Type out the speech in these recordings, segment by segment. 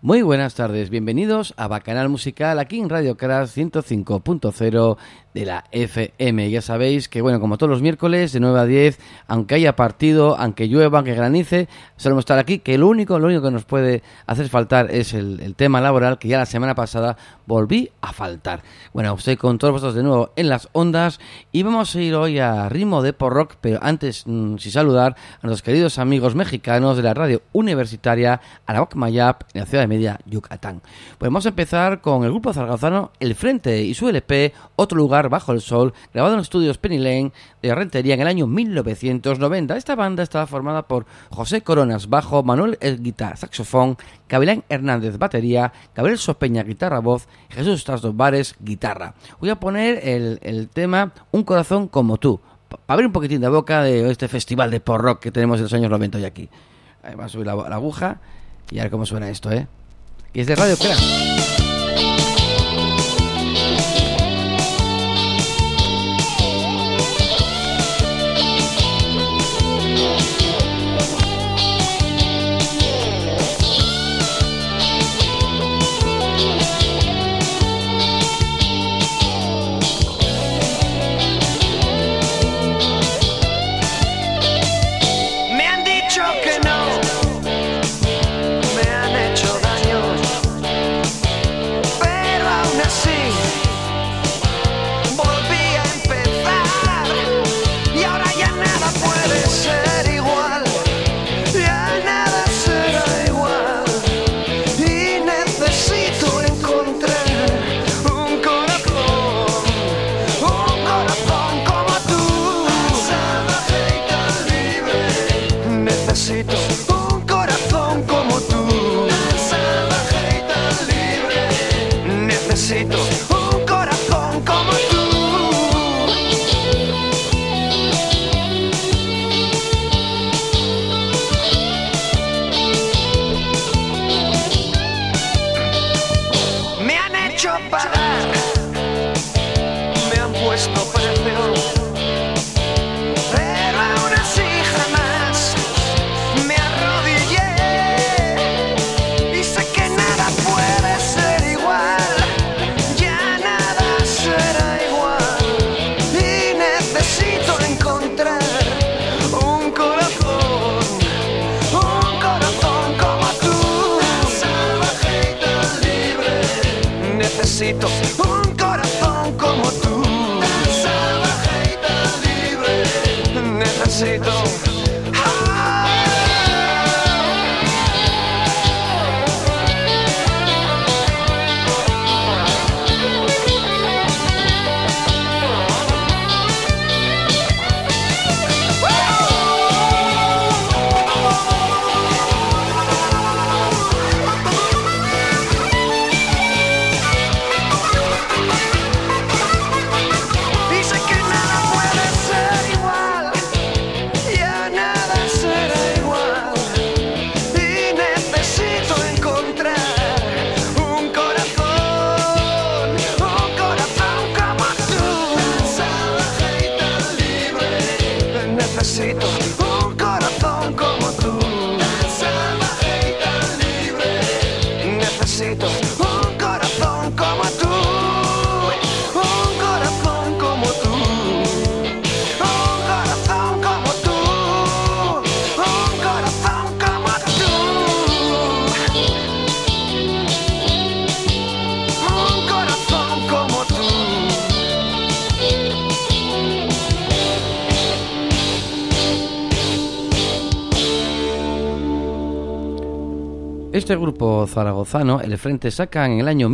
Muy buenas tardes, bienvenidos a Bacanal Musical aquí en Radio Crash 105.0 de la FM. Ya sabéis que, bueno, como todos los miércoles de 9 a 10, aunque haya partido, aunque llueva, aunque granice, solemos estar aquí, que lo único que nos puede hacer faltar es el tema laboral, que ya la semana pasada volví a faltar. Bueno, estoy con todos vosotros de nuevo en las ondas y vamos a ir hoy a ritmo de pop rock, pero antes, sin saludar a nuestros queridos amigos mexicanos de la radio universitaria Anahuac Mayap en la ciudad de Mérida, Yucatán. Pues vamos a empezar con el grupo zaragozano El Frente y su LP Otro Lugar Bajo el Sol, grabado en los estudios Penny Lane de Rentería en el año 1990. Esta banda estaba formada por José Coronas, bajo, Manuel guitarra, saxofón, Gavilán Hernández, batería, Gabriel Sopeña, guitarra, voz, Jesús Trastos Bares, guitarra. Voy a poner el tema Un Corazón Como Tú, para abrir un poquitín de boca de este festival de pop rock que tenemos en los años 90 hoy aquí. Ahí va a subir la aguja y a ver cómo suena esto, ¿eh? Y es de Radio Crash. Un corazón como tú, tan salvaje y tan libre. Necesito Este grupo zaragozano, El Frente, saca en el año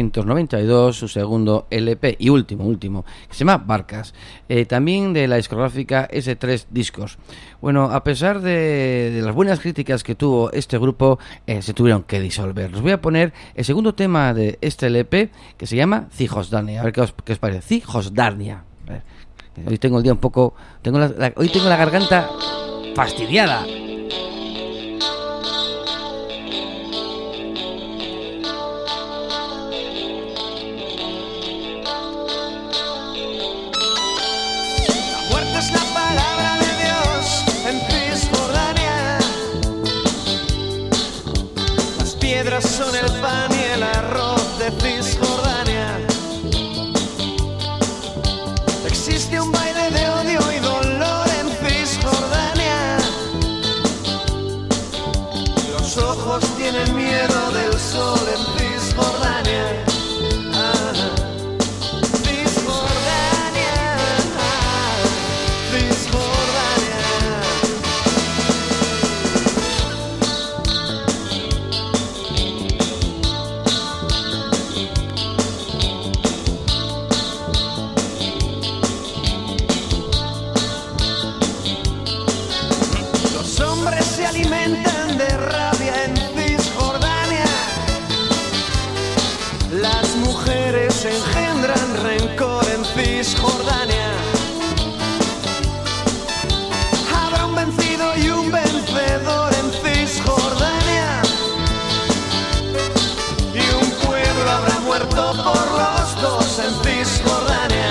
1992 su segundo LP y último, que se llama Barcas, también de la discográfica S3 Discos. Bueno, a pesar de las buenas críticas que tuvo este grupo, se tuvieron que disolver. Les voy a poner el segundo tema de este LP, que se llama Cijosdarnia. A ver qué os parece. Cijosdarnia. Hoy tengo el día un poco... hoy tengo la garganta fastidiada. piedras piedras son el pan y el arroz de Cisjordania. Existe un baile de odio y dolor en Cisjordania. Los ojos tienen miedo del sol en Cisjordania. Alimentan de rabia en Cisjordania. Las mujeres engendran rencor en Cisjordania. Habrá un vencido y un vencedor en Cisjordania. Y un pueblo habrá muerto por los dos en Cisjordania.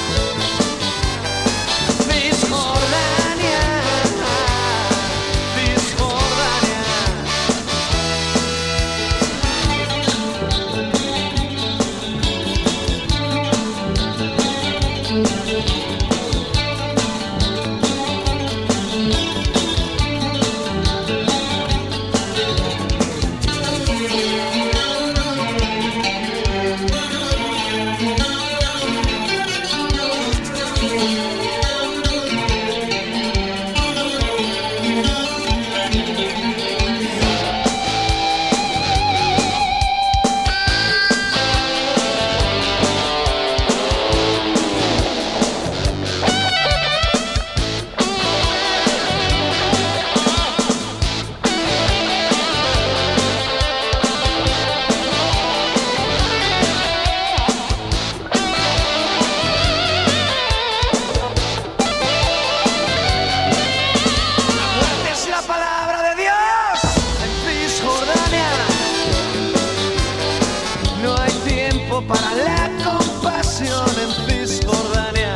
Para la compasión en Cisjordania.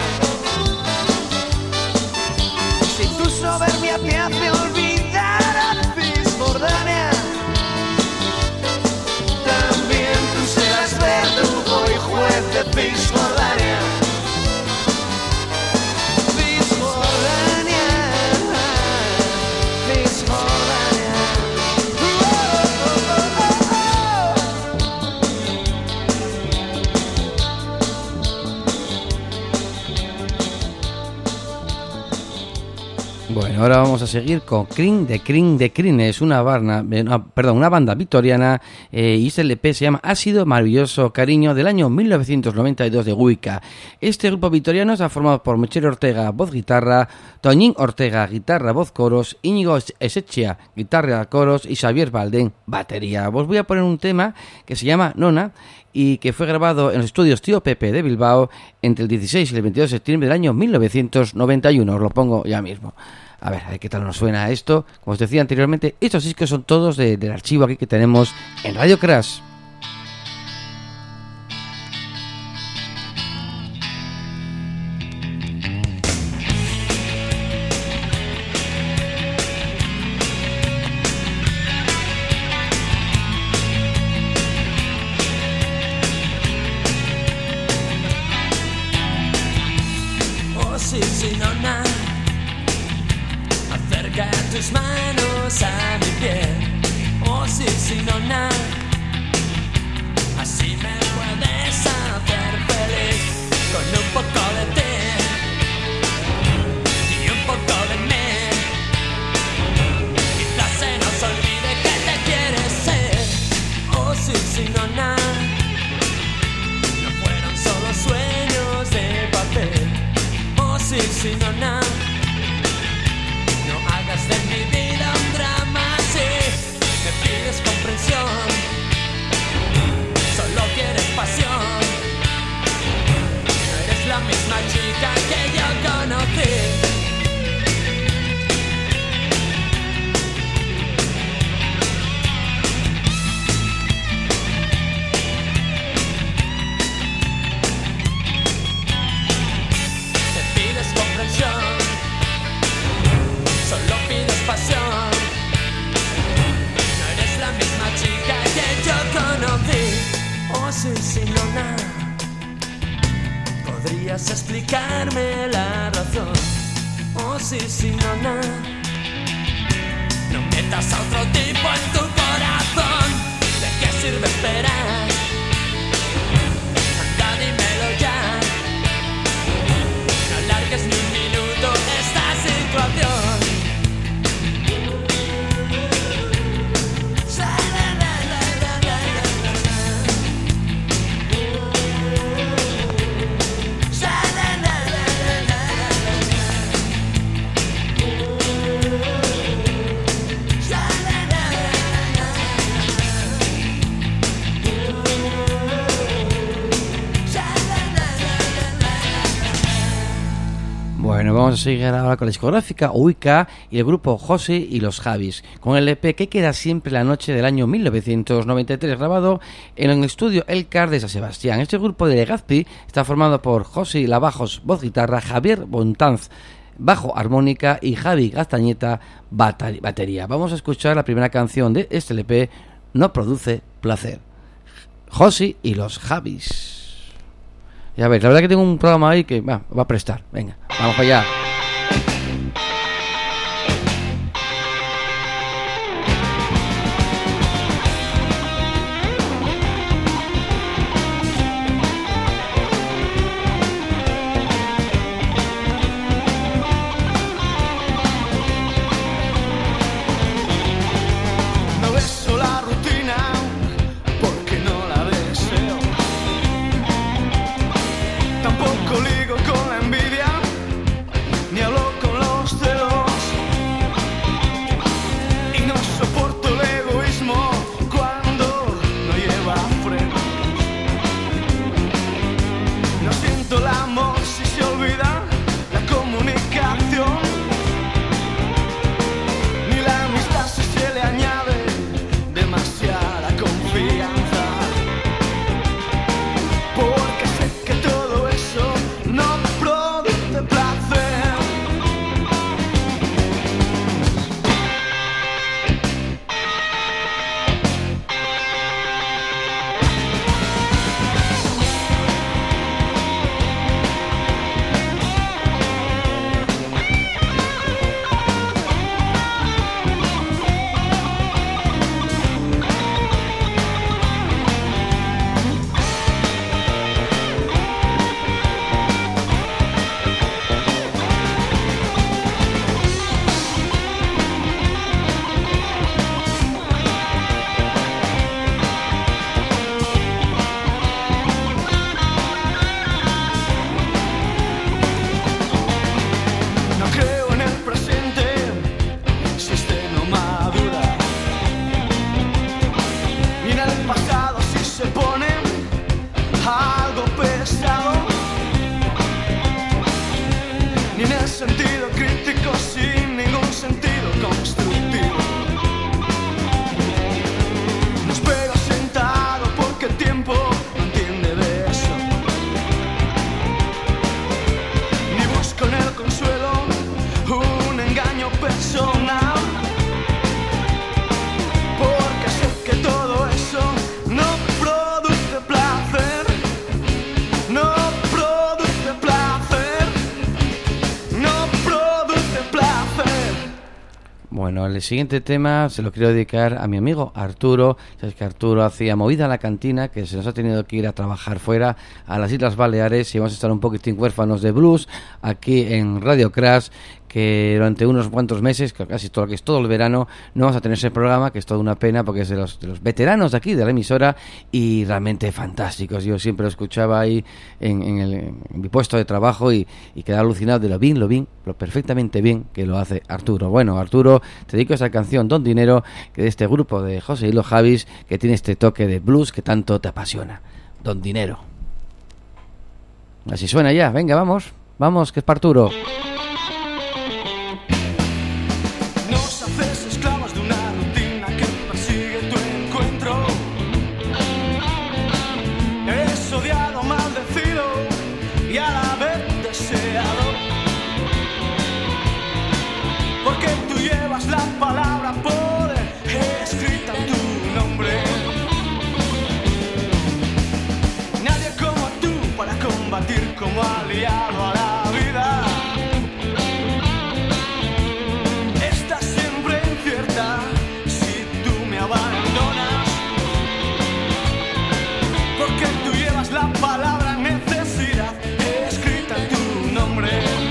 Si tu soberbia te hace olvidar a Cisjordania, también tú serás verdugo y juez de Cisjordania. Cisjordania, Cisjordania. Bueno, ahora vamos a seguir con Crin de Crines, una banda victoriana, y este LP se llama Ha sido maravilloso cariño, del año 1992 de Wicca. Este grupo victoriano está formado por Michel Ortega, voz guitarra, Toñín Ortega, guitarra, voz coros, Íñigo Esechia, guitarra, coros, y Xavier Baldén, batería. Os voy a poner un tema que se llama Nona, y que fue grabado en los estudios Tío Pepe de Bilbao entre el 16 y el 22 de septiembre del año 1991. Os lo pongo ya mismo. A ver qué tal nos suena esto. Como os decía anteriormente, estos discos son todos del archivo aquí que tenemos en Radio Crash. Manos a mi piel, oh sí, sí, nona, así me puedes hacer feliz, con un poco de ti y un poco de mí. Quizás se nos olvide que te quieres ser, oh sí, sí, nona, no fueron solo sueños de papel, oh sí, sí, nona. De mi vida un drama, sí, me pides comprensión, solo quieres sí, sí, no, nada. ¿Podrías explicarme la razón? Oh, sí, sí, no, nada. No metas a otro tipo en tu corazón. ¿De qué sirve esperar? Anda, dímelo ya. No alargues ni un minuto esta situación. Bueno, vamos a seguir ahora con la discográfica Uika y el grupo Josi y los Javis, con el EP Que queda siempre la noche del año 1993, grabado en el estudio El Car de San Sebastián. Este grupo de Legazpi está formado por Josi Lavajos, voz guitarra, Javier Bontanz, bajo armónica y Javi Gastañeta, batería. Vamos a escuchar la primera canción de este EP, No produce placer. Josi y los Javis. Ya veis, la verdad que tengo un programa ahí que va a prestar. Venga, vamos para allá. No beso la rutina porque no la deseo. Tampoco ligo con la envidia, ni hablo con los celos. Y no soporto el egoísmo cuando no lleva freno. No siento el amor si se olvida la comunicación, ni la amistad si se le añade demasiada confianza. Porque sé que todo eso no produce placer. No creo en el presente si este no madura, ni en el pasado si se pone algo pesado, ni en el sentido crítico sin ningún sentido constructivo. No espero sentado porque el tiempo no entiende de eso, ni busco en el consuelo un engaño personal, porque sé que todo eso no produce placer, no produce placer, no produce placer. Bueno, el siguiente tema se lo quiero dedicar a mi amigo Arturo. Sabes que Arturo hacía movida en la cantina, que se nos ha tenido que ir a trabajar fuera a las Islas Baleares y vamos a estar un poquitín huérfanos de blues aquí en Radio Crash, que durante unos cuantos meses, casi todo lo que es todo el verano, no vamos a tener ese programa, que es toda una pena porque es de los veteranos de aquí, de la emisora, y realmente fantásticos. Yo siempre lo escuchaba ahí en mi puesto de trabajo y quedaba alucinado de lo perfectamente bien que lo hace Arturo. Bueno, Arturo, te dedico a esa canción Don Dinero, que de este grupo de José y los Javis, que tiene este toque de blues que tanto te apasiona. Don Dinero. Así suena ya, venga, vamos, que es para Arturo. Nos haces esclavos de una rutina que persigue tu encuentro. Eres odiado, maldecido y a la vez deseado, porque tú llevas la palabra poder escrita en tu nombre. como aliado a la vida. Estás siempre incierta si tú me abandonas, porque tú llevas la palabra necesidad escrita en tu nombre.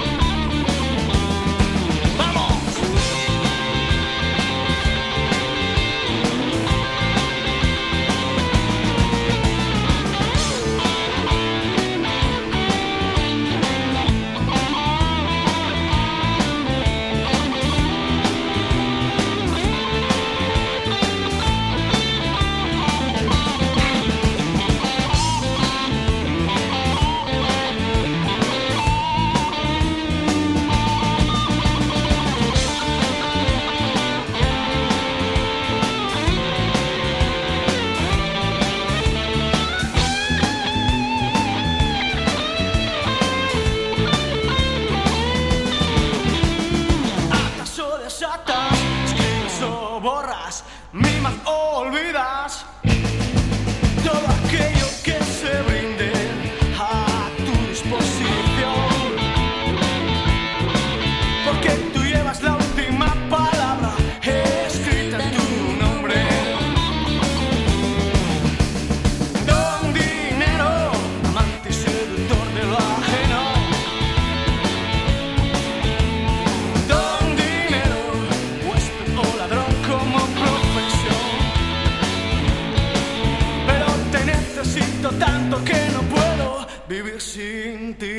Mimas, olvidas todo aquello que se brinde a tu disposición, porque tú llevas la última palabra escrita en tu nombre. Don dinero, amante y seductor de lo ajeno. Don dinero, huésped o ladrón como tanto que no puedo vivir sin ti.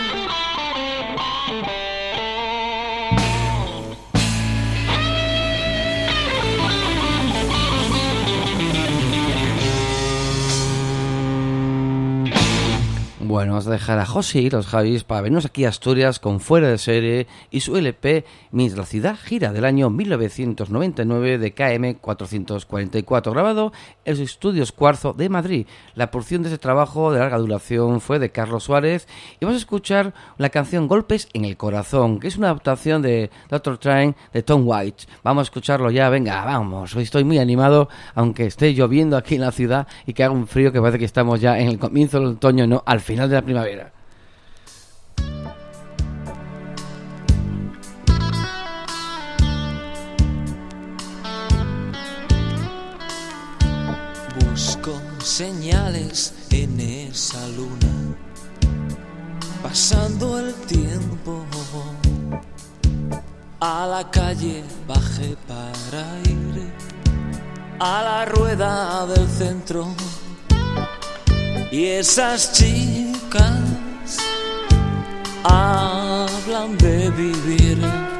Bueno, vamos a dejar a José y los Javis para venirnos aquí a Asturias con Fuera de Serie y su LP Mientras la ciudad gira del año 1999 de KM 444, grabado en los estudios Cuarzo de Madrid. La porción de ese trabajo de larga duración fue de Carlos Suárez y vamos a escuchar la canción Golpes en el Corazón, que es una adaptación de Dr. Train de Tom Waits. Vamos a escucharlo ya, venga, vamos. Hoy estoy muy animado, aunque esté lloviendo aquí en la ciudad y que haga un frío que parece que estamos ya en el comienzo del otoño, no, al final de la primavera. Busco señales en esa luna, pasando el tiempo. A la calle bajé para ir a la rueda del centro. Y esas chicas hablan de vivir,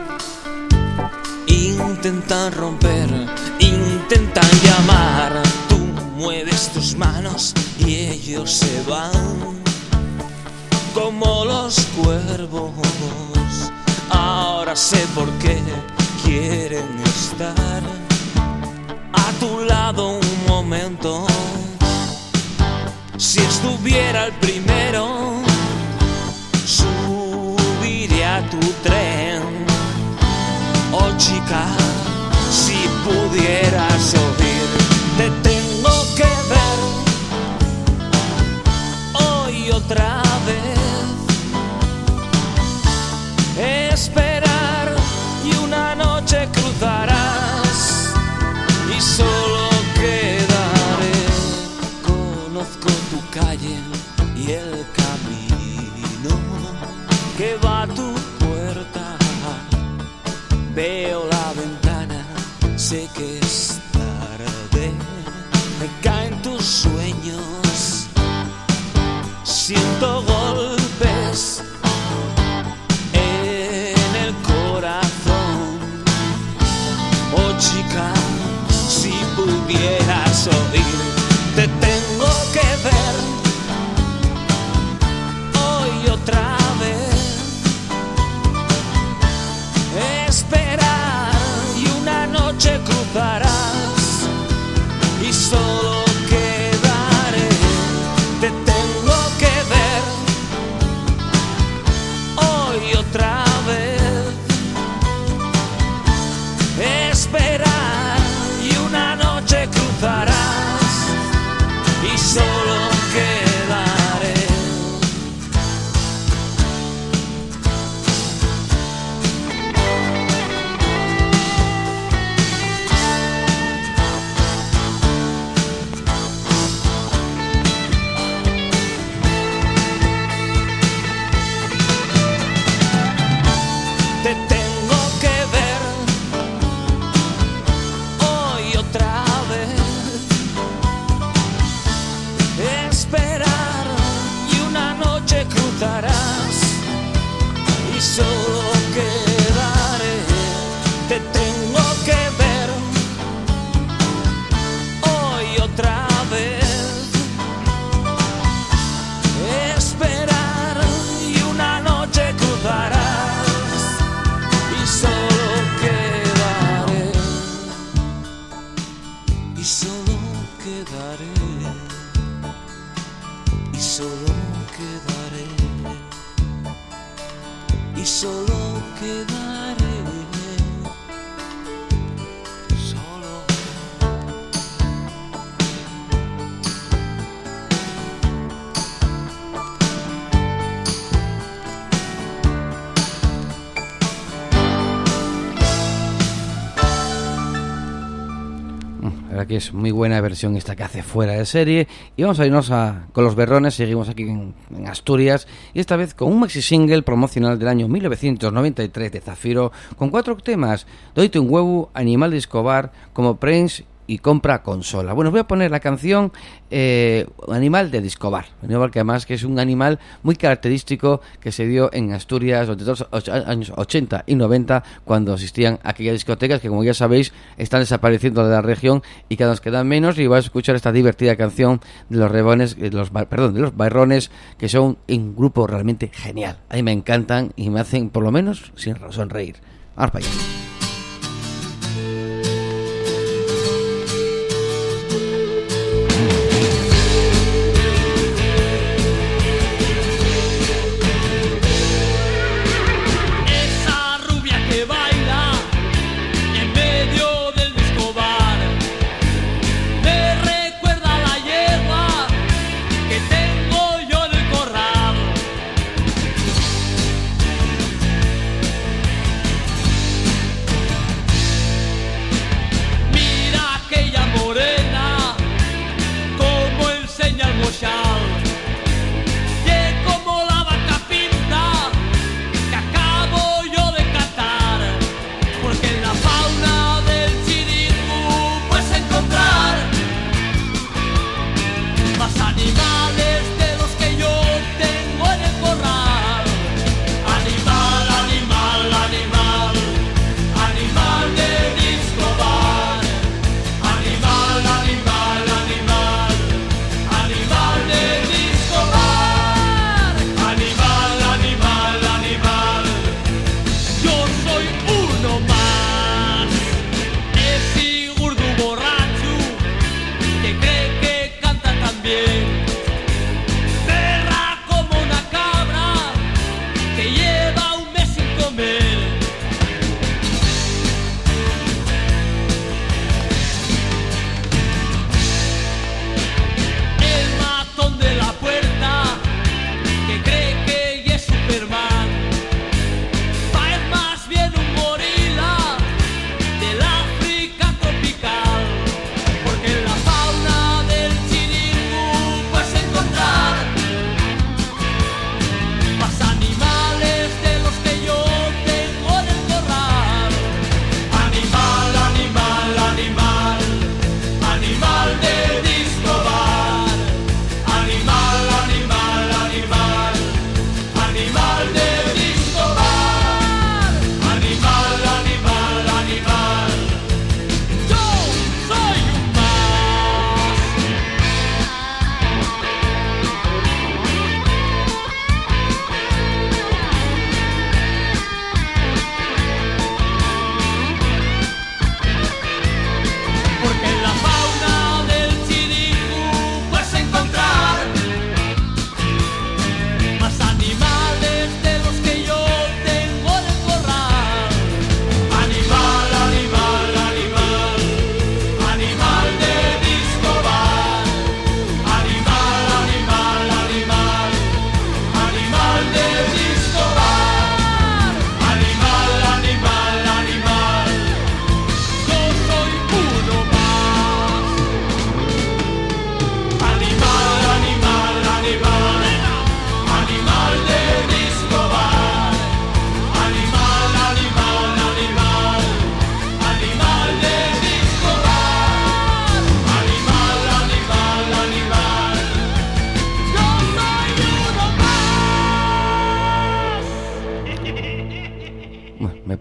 intentan romper, intentan llamar. Tú mueves tus manos y ellos se van como los cuervos. Ahora sé por qué quieren estar a tu lado un momento. Si estuviera el primero, subiría a tu tren. Oh chica, si pudieras oír, te tengo que ver hoy otra vez. Esperar y una noche cruzarás y solo quedaré. Conozco tu calle y el camino que va a tu puerta. Veo la ventana, sé que es tarde. Me caen tus sueños, siento golpes en el corazón. Oh chica, si pudieras oír, te tengo que ver hoy otra vez. Esperar y una noche cruzarás y solo quedaré. Te tengo que ver hoy otra vez. Esperar y una noche cruzarás y solo quedaré. cruzarás y solo quedaré. Te tengo que ver hoy otra vez, esperar y una noche cruzarás y solo quedaré, y solo quedaré, y solo quedaré, y solo quedaré. La verdad que es muy buena versión esta que hace Fuera de Serie. Y vamos a irnos con los berrones. Seguimos aquí en Asturias, y esta vez con un maxi single promocional del año 1993 de Zafiro, con 4 temas: Doite un huevo, Animal de Escobar, Como Prince y Compra Consola. Bueno, os voy a poner la canción Animal de Escobar, que además que es un animal muy característico que se dio en Asturias durante los años 80 y 90, cuando existían aquellas discotecas que, como ya sabéis, están desapareciendo de la región y cada vez quedan menos. Y vais a escuchar esta divertida canción de los Rebones, de los Barrones, que son un grupo realmente genial. A mí me encantan y me hacen por lo menos sonreír. Vamos para allá. Tengo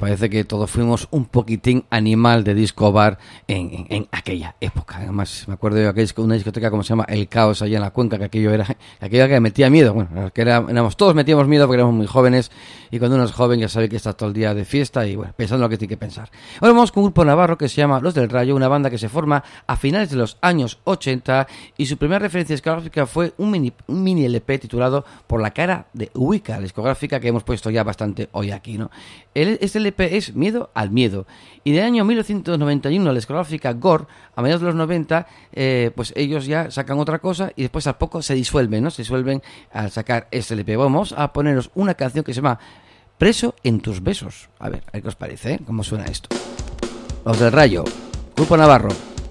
parece que todos fuimos un poquitín animal de disco bar en aquella época. Además, me acuerdo de una discoteca como se llama El Caos allá en la Cuenca, que aquello que metía miedo. Bueno, que todos metíamos miedo porque éramos muy jóvenes, y cuando uno es joven ya sabe que está todo el día de fiesta y bueno, pensando lo que tiene que pensar. Ahora vamos con un grupo navarro que se llama Los del Rayo, una banda que se forma a finales de los años 80, y su primera referencia discográfica fue un mini LP titulado Por la cara de Wicca, la discográfica que hemos puesto ya bastante hoy aquí, ¿no? Este LP es Miedo al Miedo, y del año 1991 la discográfica Gore, a mediados de los 90, pues ellos ya sacan otra cosa y después al poco se disuelven, ¿no? Se disuelven al sacar este LP. Vamos a poneros una canción que se llama Preso en tus besos. A ver qué os parece, ¿eh? ¿Cómo suena esto? Los del Rayo, grupo navarro.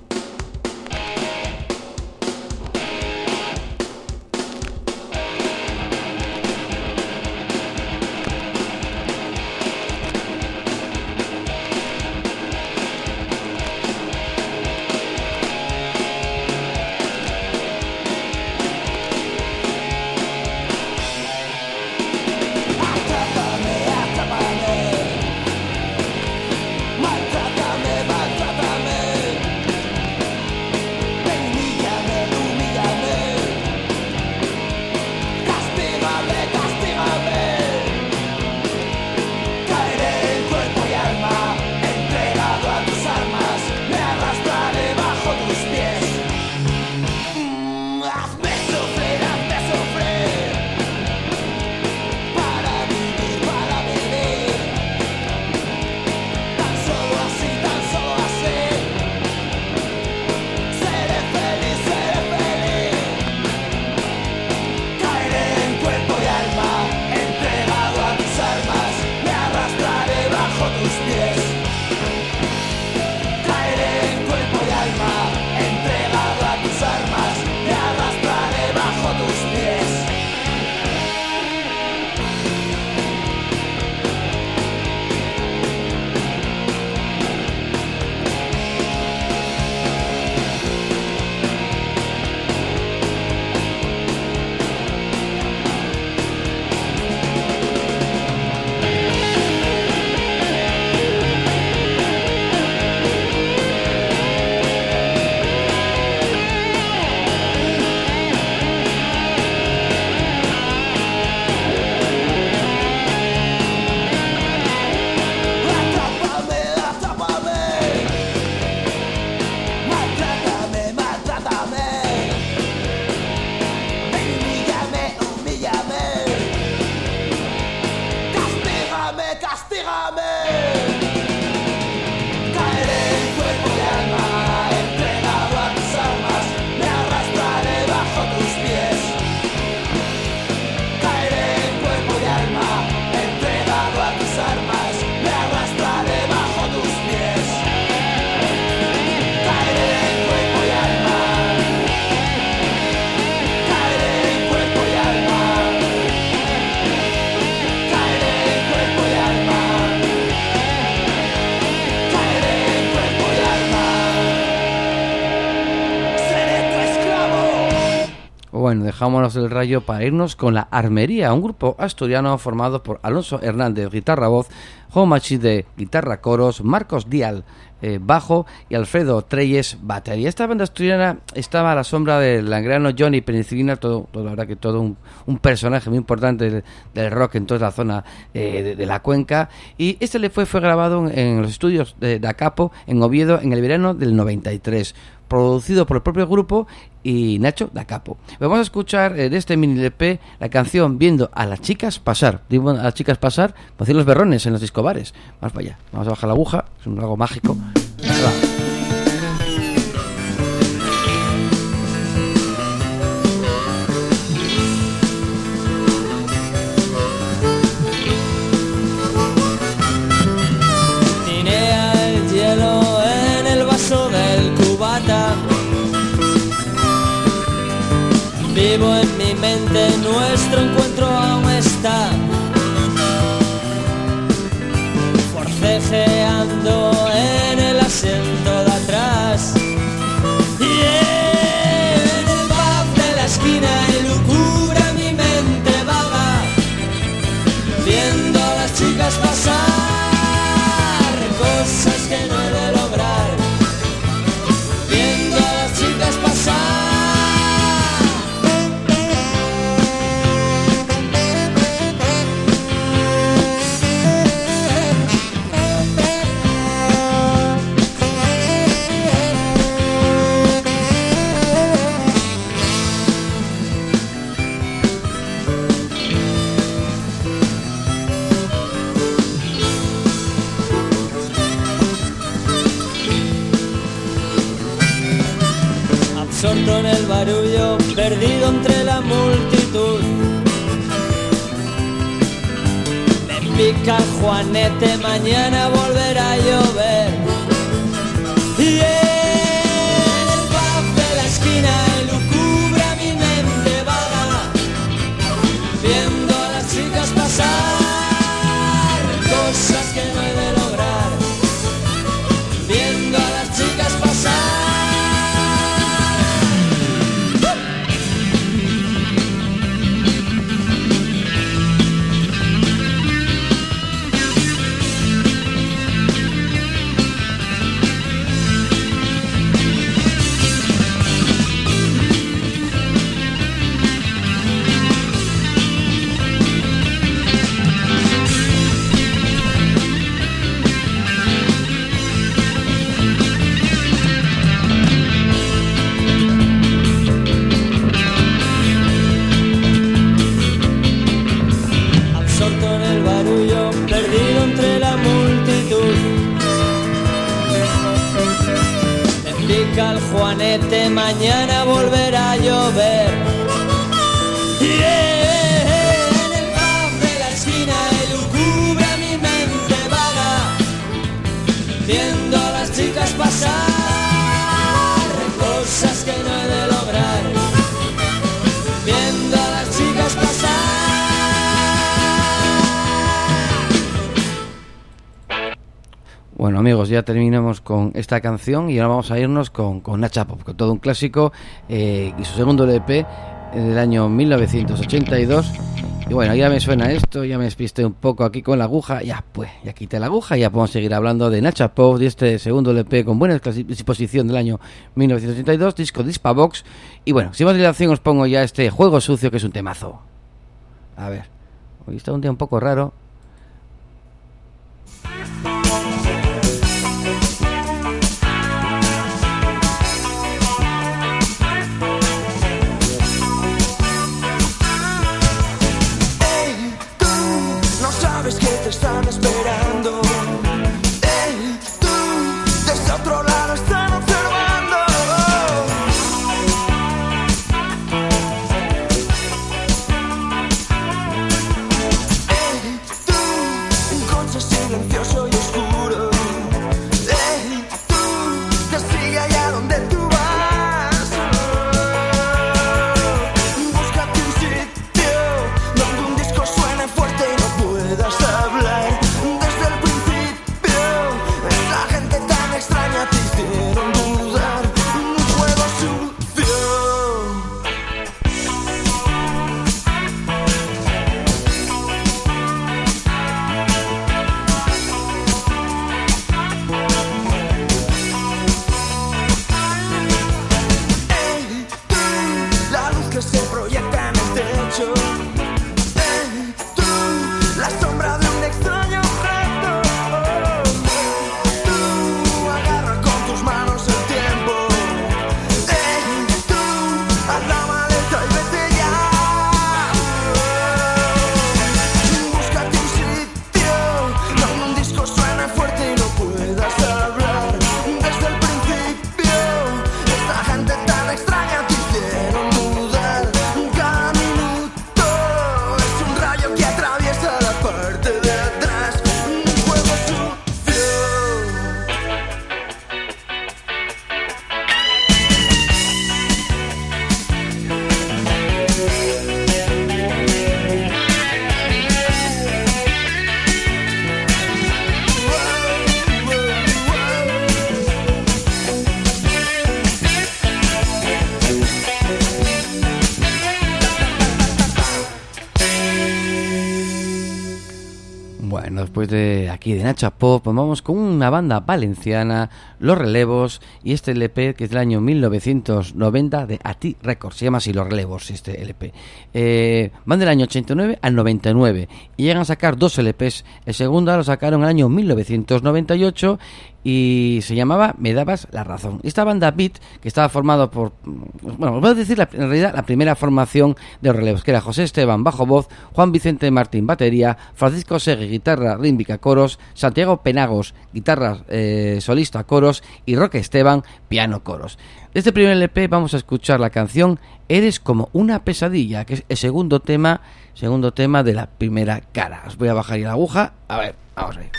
Bueno, dejámonos del Rayo para irnos con la Armería, un grupo asturiano formado por Alonso Hernández, guitarra-voz, Juan Machide, guitarra-coros, Marcos Dial, bajo, y Alfredo Treyes, batería. Esta banda asturiana estaba a la sombra del langrano Johnny Penicilina, todo la verdad que todo un personaje muy importante del rock en toda la zona de la Cuenca, y este le fue grabado en los estudios de Acapo, en Oviedo, en el verano del 93, producido por el propio grupo y Nacho da Capo. Vamos a escuchar de este mini LP la canción Viendo a las chicas pasar. Digo a las chicas pasar, para decir los berrones en los discobares. Vamos para allá, vamos a bajar la aguja, es un algo mágico. Va. Vivo en mi mente, nuestro encuentro aún está forcejeando en el asiento de atrás. Y en el pub de la esquina y locura mi mente vaga, viendo a las chicas pasar. absorto en el barullo, perdido entre la multitud. Me pica el juanete, mañana volverá a llover. Y en el pub de la esquina elucubra mi mente vaga, viendo a las chicas pasar cosas que no he de lograr, viendo a las chicas pasar. Perdido entre la multitud, me pica el juanete, mañana volverá a llover. Y en el pub de la esquina elucubra mi mente vaga, viendo a las chicas pasar cosas que no he de lograr, viendo a las chicas pasar. Bueno, amigos, ya terminamos con esta canción y ahora vamos a irnos con Nacha Pop, con todo un clásico, y su segundo LP del año 1982. Y bueno, ya me suena esto, ya me despisté un poco aquí con la aguja, ya quité la aguja y ya podemos seguir hablando de Nacha Pop, de este segundo LP con buena disposición del año 1982, disco Dispavox. Y bueno, sin más dilación os pongo ya este Juego Sucio, que es un temazo. A ver, hoy está un día un poco raro. Están esperando. Tú, desde otro lado están observando. Tú, un coche silencioso y oscuro. Tú, te sigue allá donde tú vas. Búscate un sitio donde un disco suene fuerte y no puedas hablar. Después de aquí de Nacha Pop, vamos con una banda valenciana, Los Relevos, y este LP que es del año 1990 de ATI Records, se llama así Los Relevos este LP. Van del año 89 al 99 y llegan a sacar dos LPs. El segundo lo sacaron en el año 1998 y se llamaba Me dabas la razón. Esta banda Beat, que estaba formado por, bueno, os voy a decir en realidad la primera formación de relevos, que era José Esteban bajo voz, Juan Vicente Martín batería, Francisco Segui guitarra rítmica coros, Santiago Penagos guitarra solista coros y Roque Esteban piano coros. De este primer LP vamos a escuchar la canción Eres como una pesadilla, que es el segundo tema de la primera cara. Os voy a bajar ahí la aguja. A ver, vamos a ver.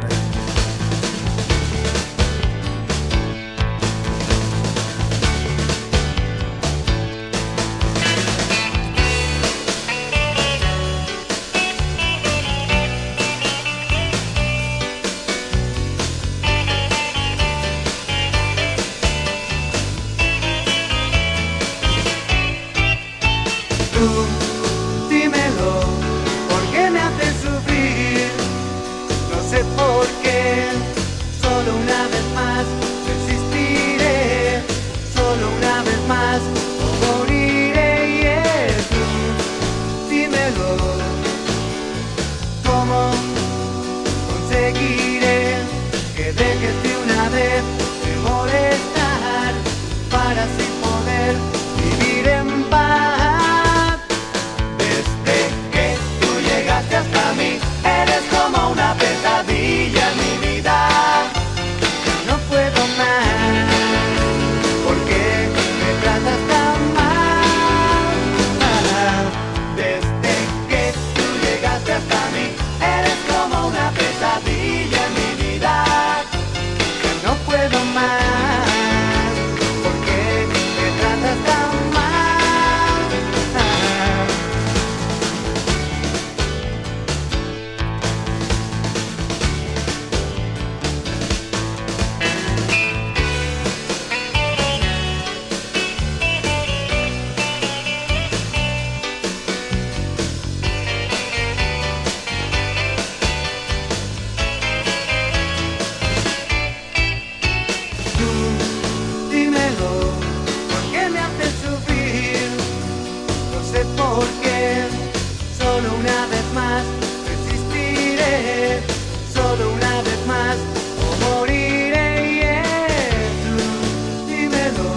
Dímelo, ¿por qué me haces sufrir? No sé por qué, solo una vez más resistiré, solo una vez más o moriré. Yeah. Dímelo, ¿cómo conseguiré que dejes de una vez de molestar para así poder vivir en paz? Hasta mí, eres como una pesadilla en mi vida. No puedo más, porque me tratas tan mal. Desde que tú llegaste hasta mí, eres como una pesadilla en mi vida. No puedo más, porque me tratas tan mal. Porque solo una vez más resistiré, solo una vez más o moriré. Yeah. Tú, dímelo,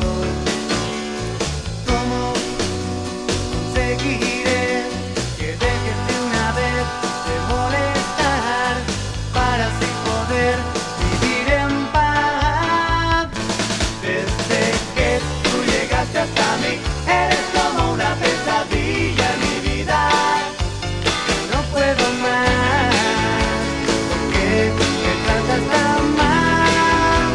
¿cómo conseguiré que dejes de una vez de molestar para así poder vivir en paz? Desde que tú llegaste hasta mí, eres como una pesadilla en mi vida. No puedo más, porque me tratas tan mal.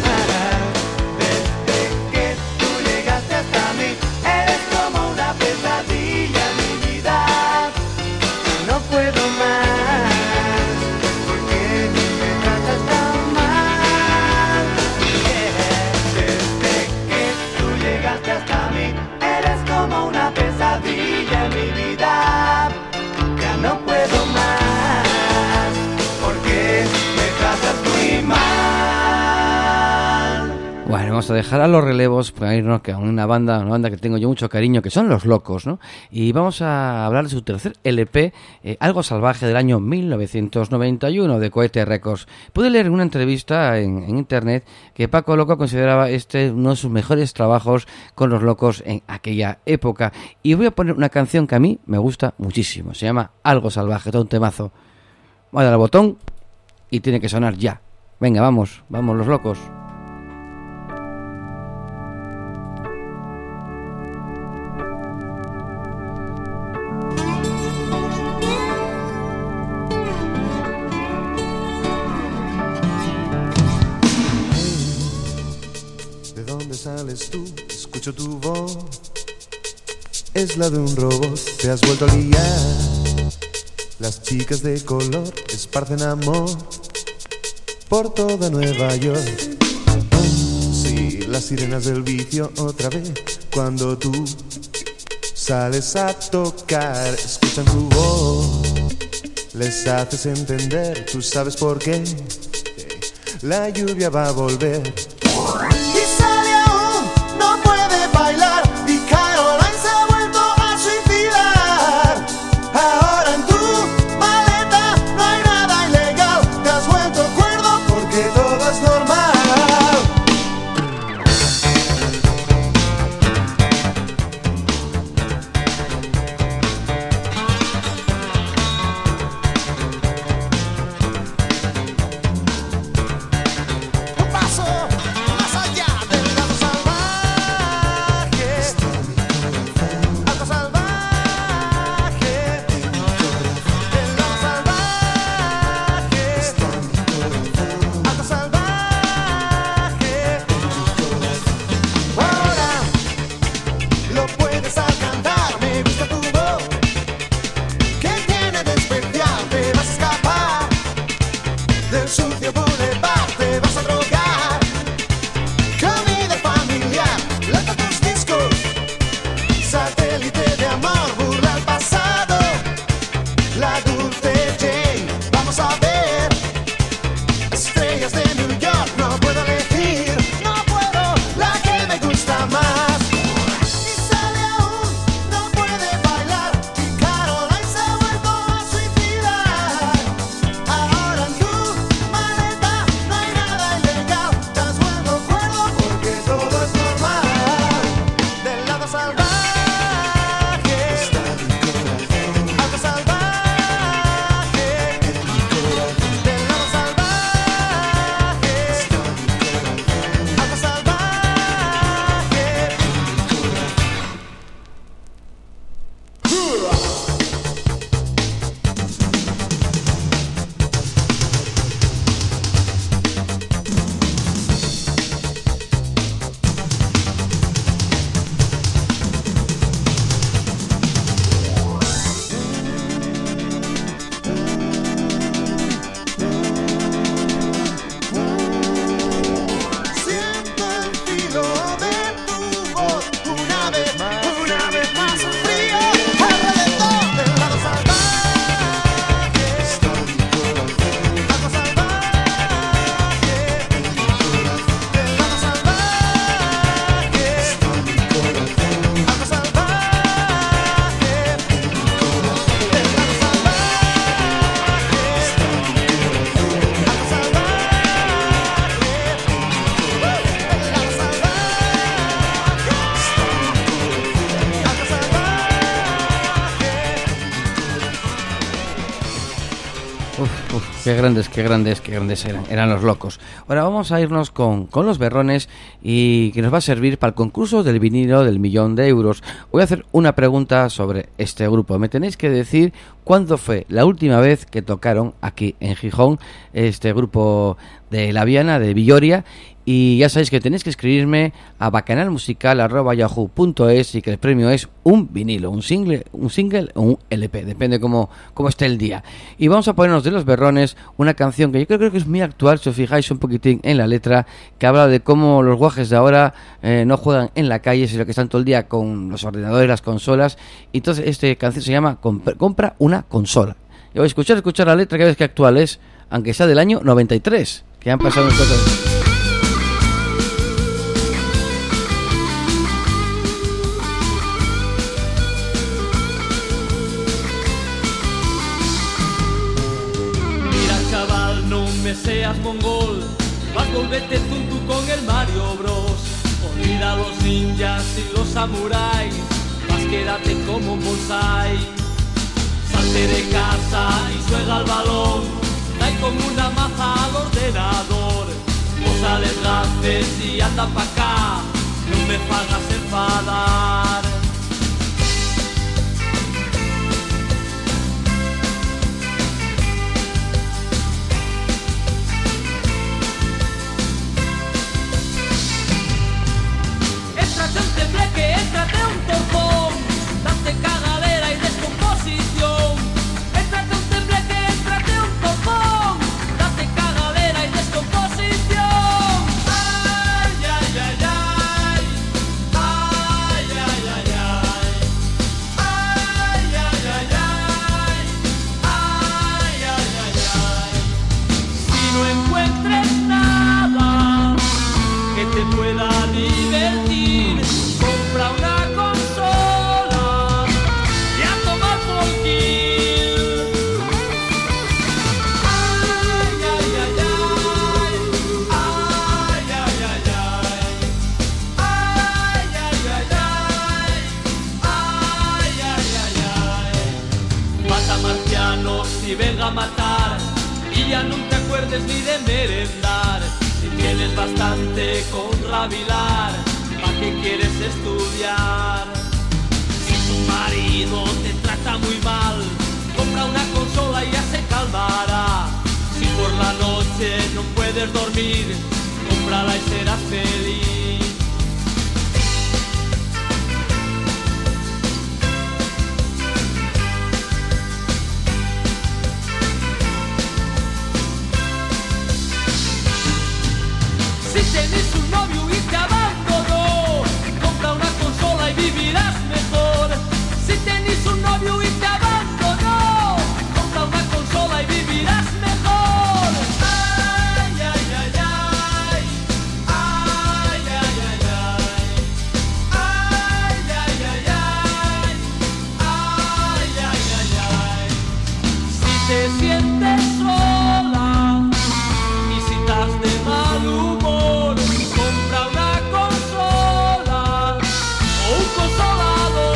Desde que tú llegaste hasta mí, eres como una pesadilla en mi vida. No puedo más, porque me tratas tan mal. Yeah. Desde que tú llegaste hasta mí, eres como una pesadilla en mi vida. Ya no puedo más, porque me tratas muy mal. Bueno, vamos a dejar a los relevos para irnos a una banda que tengo yo mucho cariño, que son Los Locos, ¿no? Y vamos a hablar de su tercer LP, Algo Salvaje, del año 1991, de Cohete Records. Pude leer en una entrevista en internet que Paco Loco consideraba uno de sus mejores trabajos con Los Locos en aquella época. Y voy a poner una canción que a mí me gusta muchísimo. Se llama Algo Salvaje, todo un temazo. Voy a dar al botón y tiene que sonar ya. Venga, vamos, Los Locos. Sales tú, escucho tu voz, es la de un robot. Te has vuelto a liar, las chicas de color esparcen amor por toda Nueva York. Sí, las sirenas del vicio otra vez, cuando tú sales a tocar, escuchan tu voz, les haces entender, tú sabes por qué, la lluvia va a volver. Bailar y Caroline se ha vuelto a suicidar. Ahora en tu maleta no hay nada ilegal. Te has vuelto cuerdo porque todo es normal. Qué grandes eran los locos. Ahora vamos a irnos con los berrones y que nos va a servir para el concurso del vinilo del 1.000.000 de euros. Voy a hacer una pregunta sobre este grupo. Me tenéis que decir cuándo fue la última vez que tocaron aquí en Gijón este grupo de La Viana, de Villoria. Y ya sabéis que tenéis que escribirme a bacanalmusical@yahoo.es y que el premio es un vinilo, un single o un LP, depende cómo esté el día. Y vamos a ponernos de los berrones una canción que yo creo que es muy actual, si os fijáis un poquitín en la letra, que habla de cómo los guajes de ahora no juegan en la calle, sino que están todo el día con los ordenadores, las consolas. Y entonces esta canción se llama Compra una consola. Y voy a escuchar la letra, que ves que actual es, aunque sea del año 93, que han pasado cosas. Seas mongol, vas volverte zuntu con el Mario Bros. Olvida los ninjas y los samuráis, vas quédate como un bonsai. Salte de casa y juega al balón, dai con una maza al ordenador. Posa desgaces y anda pa' acá, no me hagas enfadar. Éntrate un torpón, date cagadera y descomposición. Éntrate un tembleque, éntrate un torpón, date cagadera y descomposición. Ay, ay, ay, ay, ay, ay, ay, ay, ay, ay, ay, ay, ay, ay, ay, ay. Si no encuentres nada que te pueda divertir, compra una consola y a tomar por kill. Ay, ay, ay, ay, ay, ay, ay, ay, ay, ay, ay, ay, ay, ay, ay. Mata marcianos y venga a matar y ya no te acuerdes ni de merendar. Si tienes bastante con rabilar, ¿para qué quieres estudiar? Si tu marido te trata muy mal, compra una consola y ya se calmará. Si por la noche no puedes dormir, cómprala y serás feliz. Si tenés un novio y te abandonó, compra una consola y vivirás mejor. Si tenés un novio y te abandonó, compra una consola y vivirás mejor. Ay, ay, ay, ay, ay, ay, ay, ay, ay, ay, ay, ay, ay, ay, ay. Si te sientes sola y si estás de mal humor, compra una consola o un consolador.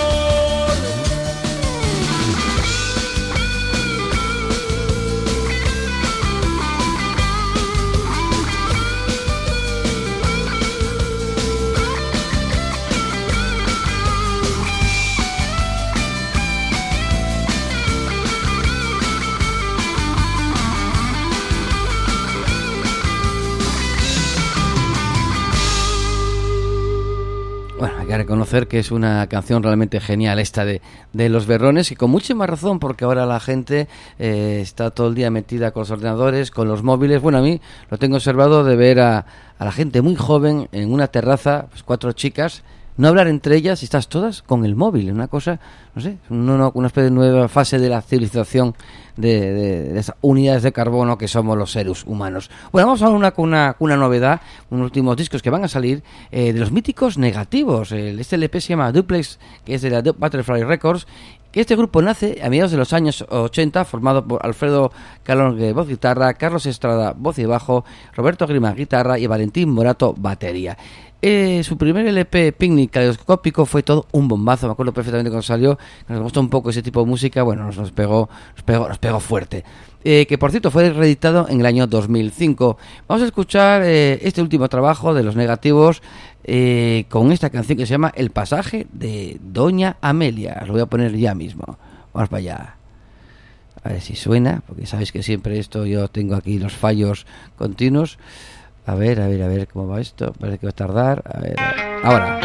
Bueno, hay que reconocer que es una canción realmente genial esta de los berrones, y con mucha más razón, porque ahora la gente está todo el día metida con los ordenadores, con los móviles. Bueno, a mí lo tengo observado de ver a la gente muy joven en una terraza, pues 4 chicas, no hablar entre ellas y estás todas con el móvil. Una cosa, no sé, una especie de nueva fase de la civilización de esas unidades de carbono que somos los seres humanos. Bueno, vamos a hablar con una novedad, unos últimos discos que van a salir de los míticos Negativos. Este LP se llama Duplex, que es de la Butterfly Records, que este grupo nace a mediados de los años 80, formado por Alfredo Calonge, voz guitarra, Carlos Estrada, voz y bajo, Roberto Grima, guitarra, y Valentín Morato, batería. Su primer LP, Picnic Caleidoscópico, fue todo un bombazo. Me acuerdo perfectamente cuando salió. Nos gustó un poco ese tipo de música. Bueno, nos pegó fuerte. Que por cierto fue reeditado en el año 2005. Vamos a escuchar este último trabajo de Los Negativos con esta canción que se llama El pasaje de Doña Amelia. Os lo voy a poner ya mismo. Vamos para allá. A ver si suena, porque sabéis que siempre esto yo tengo aquí los fallos continuos. A ver cómo va esto. Parece que va a tardar. A ver. Ahora.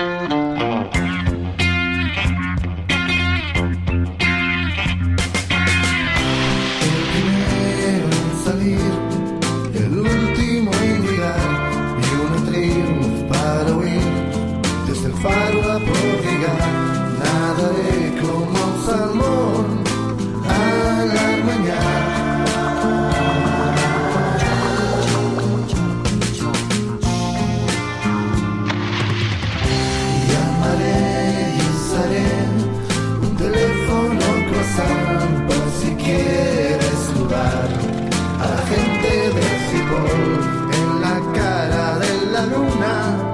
El primero en salir, el último en llegar, y un triunfo para huir, desde el faro a prodigar. Nadaré como un salmón al armañar. Llamaré y usaré un teléfono croissant por si quieres saludar a la gente de Cipoll. En la cara de la luna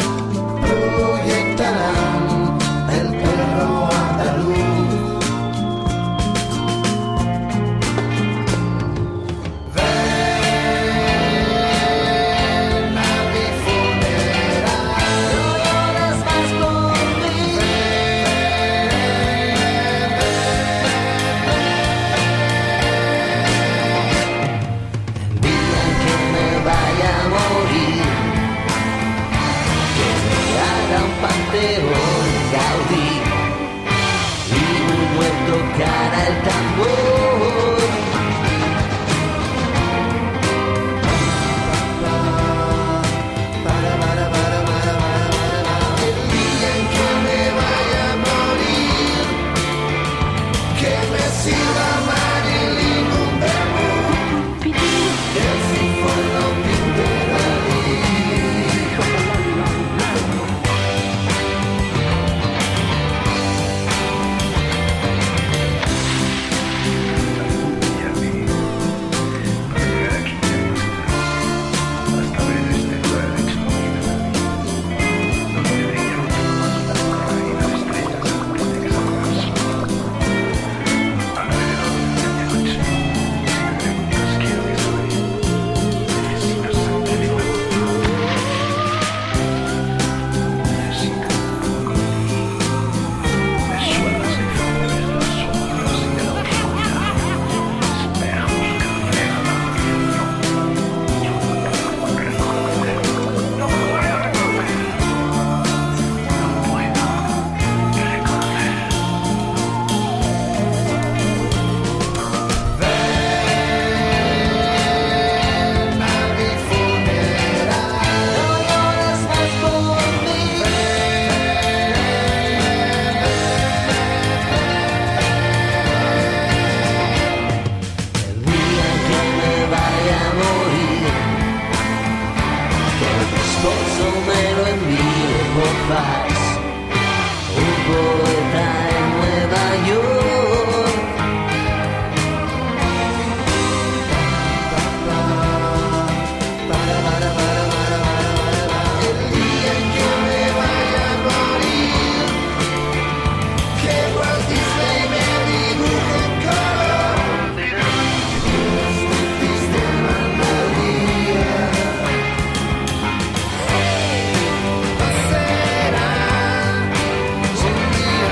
proyectarán el perro andaluz. Ven a mi funeral, no llores más por mí. El día en que me vaya a morir, que me haga un panteón Gaudí y un buen tocar el tambor. El día en que me vaya a morir, que me sirva Marilyn un verbo, que el sinfono pinte Dalí. Será un día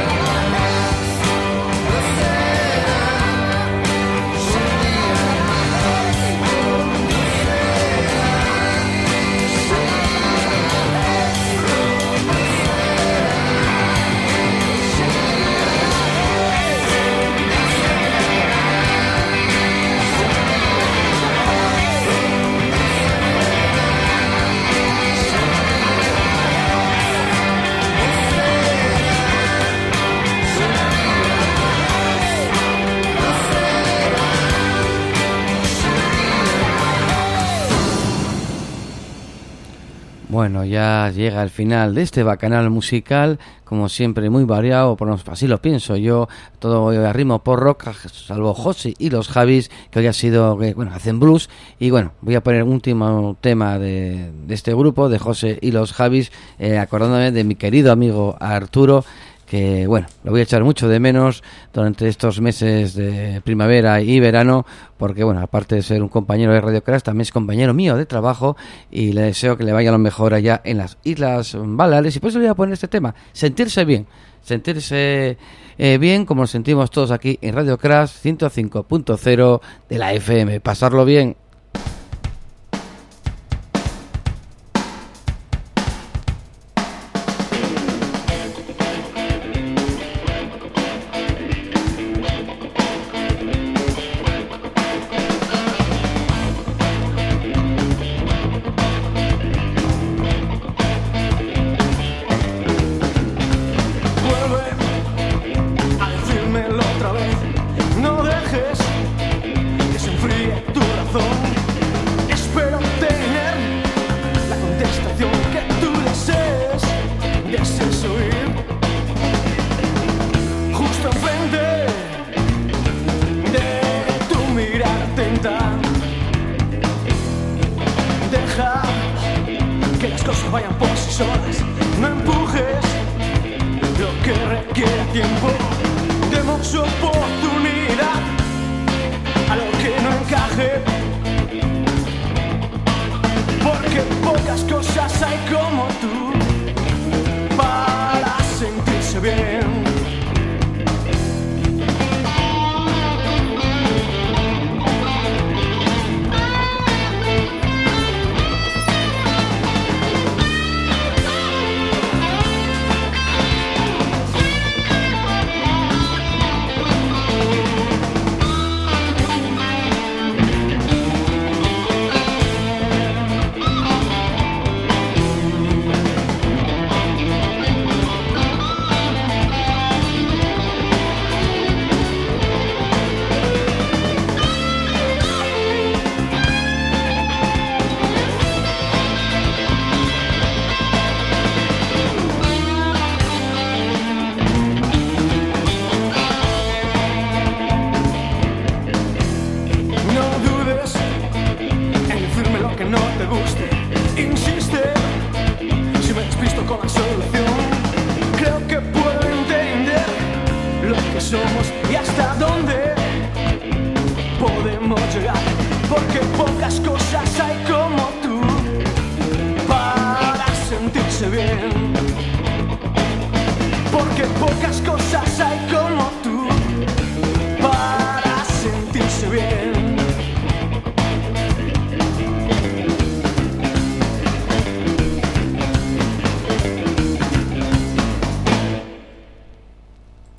Bueno, ya llega el final de este bacanal musical, como siempre muy variado, así lo pienso yo, todo a ritmo por rock, salvo José y los Javis, que hoy ha sido, bueno, hacen blues, y bueno, voy a poner un último tema de este grupo, de José y los Javis, acordándome de mi querido amigo Arturo, que bueno, lo voy a echar mucho de menos durante estos meses de primavera y verano, porque bueno, aparte de ser un compañero de Radio Crash, también es compañero mío de trabajo, y le deseo que le vaya lo mejor allá en las Islas Baleares, y por eso le voy a poner este tema, sentirse bien como nos sentimos todos aquí en Radio Crash 105.0 de la FM, pasarlo bien. Somos y hasta dónde podemos llegar, porque pocas cosas hay como tú para sentirse bien, porque pocas cosas hay como tú